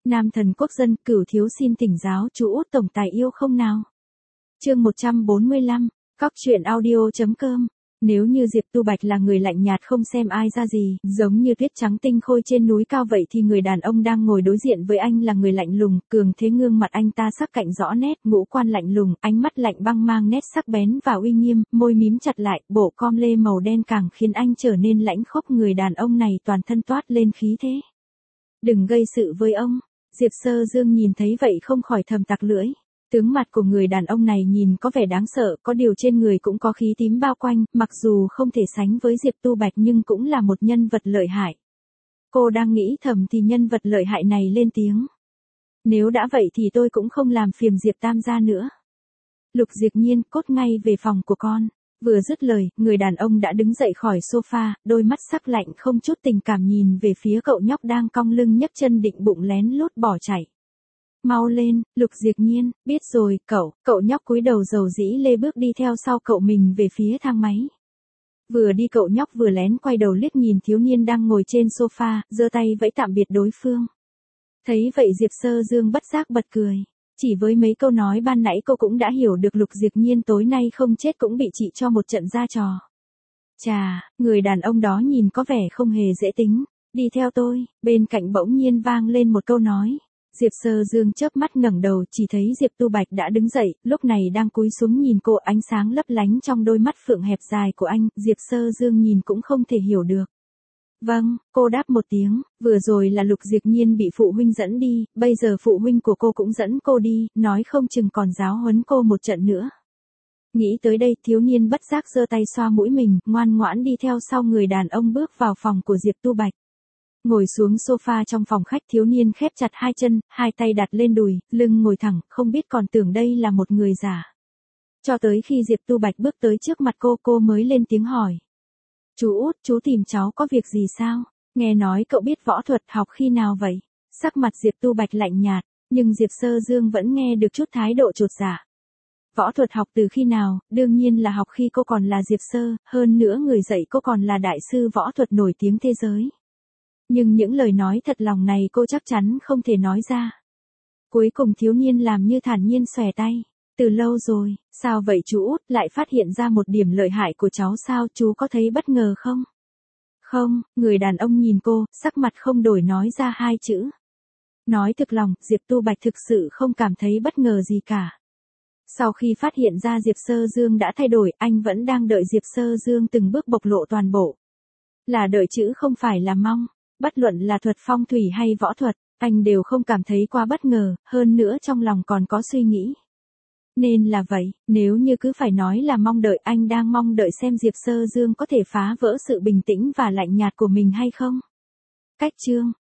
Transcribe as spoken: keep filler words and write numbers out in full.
Nam thần quốc dân, Cửu thiếu xin tỉnh giáo chú út tổng tài yêu không nào. Chương một trăm bốn mươi lăm, Cóc truyện audio chấm com. Nếu như Diệp Tu Bạch là người lạnh nhạt không xem ai ra gì, giống như tuyết trắng tinh khôi trên núi cao vậy thì người đàn ông đang ngồi đối diện với anh là người lạnh lùng, cường thế gương mặt anh ta sắc cạnh rõ nét, ngũ quan lạnh lùng, ánh mắt lạnh băng mang nét sắc bén và uy nghiêm, môi mím chặt lại, bộ com lê màu đen càng khiến anh trở nên lãnh khốc. Người đàn ông này toàn thân toát lên khí thế. Đừng gây sự với ông. Diệp Sơ Dương nhìn thấy vậy không khỏi thầm tặc lưỡi. Tướng mặt của người đàn ông này nhìn có vẻ đáng sợ, có điều trên người cũng có khí tím bao quanh, mặc dù không thể sánh với Diệp Tu Bạch nhưng cũng là một nhân vật lợi hại. Cô đang nghĩ thầm thì nhân vật lợi hại này lên tiếng. Nếu đã vậy thì tôi cũng không làm phiền Diệp Tam gia nữa. Lục Diệp Nhiên, cốt ngay về phòng của con. Vừa dứt lời, người đàn ông đã đứng dậy khỏi sofa, đôi mắt sắc lạnh không chút tình cảm nhìn về phía cậu nhóc đang cong lưng nhấc chân định bụng lén lút bỏ chạy. Mau lên, Lục Diệp Nhiên, biết rồi, cậu, cậu nhóc cúi đầu dầu dĩ lê bước đi theo sau cậu mình về phía thang máy. Vừa đi cậu nhóc vừa lén quay đầu liếc nhìn thiếu niên đang ngồi trên sofa, giơ tay vẫy tạm biệt đối phương. Thấy vậy Diệp Sơ Dương bất giác bật cười. Chỉ với mấy câu nói ban nãy cô cũng đã hiểu được Lục Diệp Nhiên tối nay không chết cũng bị chị cho một trận ra trò. Chà, người đàn ông đó nhìn có vẻ không hề dễ tính. Đi theo tôi, bên cạnh bỗng nhiên vang lên một câu nói. Diệp Sơ Dương chớp mắt ngẩng đầu chỉ thấy Diệp Tu Bạch đã đứng dậy, lúc này đang cúi xuống nhìn cô, ánh sáng lấp lánh trong đôi mắt phượng hẹp dài của anh, Diệp Sơ Dương nhìn cũng không thể hiểu được. Vâng, cô đáp một tiếng, vừa rồi là Lục Diệp Nhiên bị phụ huynh dẫn đi, bây giờ phụ huynh của cô cũng dẫn cô đi, nói không chừng còn giáo huấn cô một trận nữa. Nghĩ tới đây thiếu niên bất giác giơ tay xoa mũi mình, ngoan ngoãn đi theo sau người đàn ông bước vào phòng của Diệp Tu Bạch. Ngồi xuống sofa trong phòng khách thiếu niên khép chặt hai chân, hai tay đặt lên đùi, lưng ngồi thẳng, không biết còn tưởng đây là một người giả. Cho tới khi Diệp Tu Bạch bước tới trước mặt cô, cô mới lên tiếng hỏi. Chú út, chú tìm cháu có việc gì sao? Nghe nói cậu biết võ thuật, học khi nào vậy? Sắc mặt Diệp Tu Bạch lạnh nhạt, nhưng Diệp Sơ Dương vẫn nghe được chút thái độ chột dạ. Võ thuật học từ khi nào? Đương nhiên là học khi cô còn là Diệp Sơ, hơn nữa người dạy cô còn là đại sư võ thuật nổi tiếng thế giới. Nhưng những lời nói thật lòng này cô chắc chắn không thể nói ra. Cuối cùng thiếu niên làm như thản nhiên xòe tay. Từ lâu rồi, sao vậy chú út, lại phát hiện ra một điểm lợi hại của cháu sao, chú có thấy bất ngờ không? Không, người đàn ông nhìn cô, sắc mặt không đổi nói ra hai chữ. Nói thực lòng, Diệp Tu Bạch thực sự không cảm thấy bất ngờ gì cả. Sau khi phát hiện ra Diệp Sơ Dương đã thay đổi, anh vẫn đang đợi Diệp Sơ Dương từng bước bộc lộ toàn bộ. Là đợi chứ không phải là mong. Bất luận là thuật phong thủy hay võ thuật, anh đều không cảm thấy quá bất ngờ, hơn nữa trong lòng còn có suy nghĩ. Nên là vậy, nếu như cứ phải nói là mong đợi, anh đang mong đợi xem Diệp Sơ Dương có thể phá vỡ sự bình tĩnh và lạnh nhạt của mình hay không. Cách chương